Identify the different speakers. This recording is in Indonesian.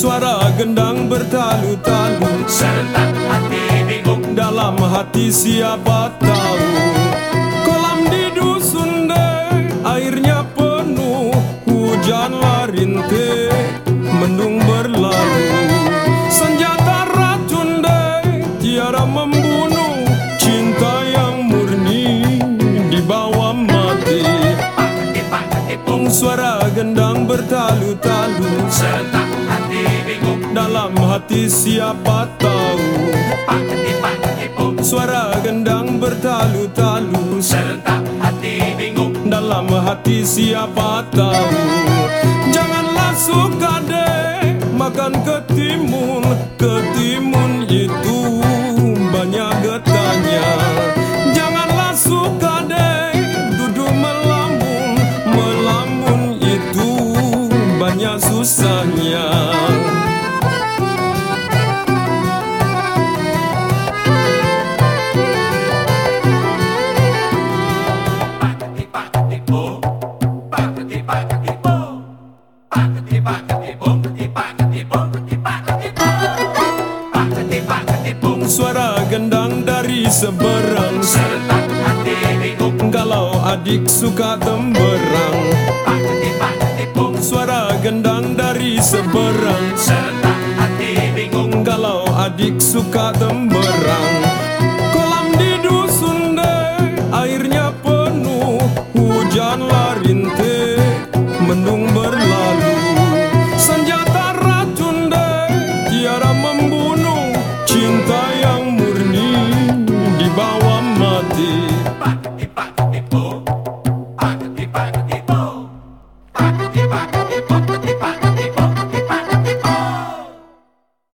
Speaker 1: Suara gendang bertalu-talu,
Speaker 2: serentak hati bingung.
Speaker 1: dalam hati siapa tahu. Kolam di dusun deh, airnya penuh, hujanlah rintih, mendung berlalu. Senjata racun deh, tiada membunuh, cinta yang murni dibawa mati.
Speaker 2: Paketipung,
Speaker 1: Suara gendang bertalu-talu,
Speaker 2: serentak hati bingung.
Speaker 1: dalam hati siapa tahu.
Speaker 2: Paketipung,
Speaker 1: Suara gendang bertalu-talu,
Speaker 2: serentak hati bingung.
Speaker 1: dalam hati siapa tahu. Janganlah suka deh makan ketimun, ketimun itu banyak getahnya. Janganlah suka deh duduk melamun, melamun itu banyak susahnya.
Speaker 2: Paketipung, paketipung, paketipung, paketipung, paketipung.
Speaker 1: Suara gendang dari seberang,
Speaker 2: Serentak hati bingung.
Speaker 1: kalau adik suka temberang.
Speaker 2: Paketipung,
Speaker 1: Suara gendang dari seberang,
Speaker 2: serentak hati bingung.
Speaker 1: kalau adik suka temberang.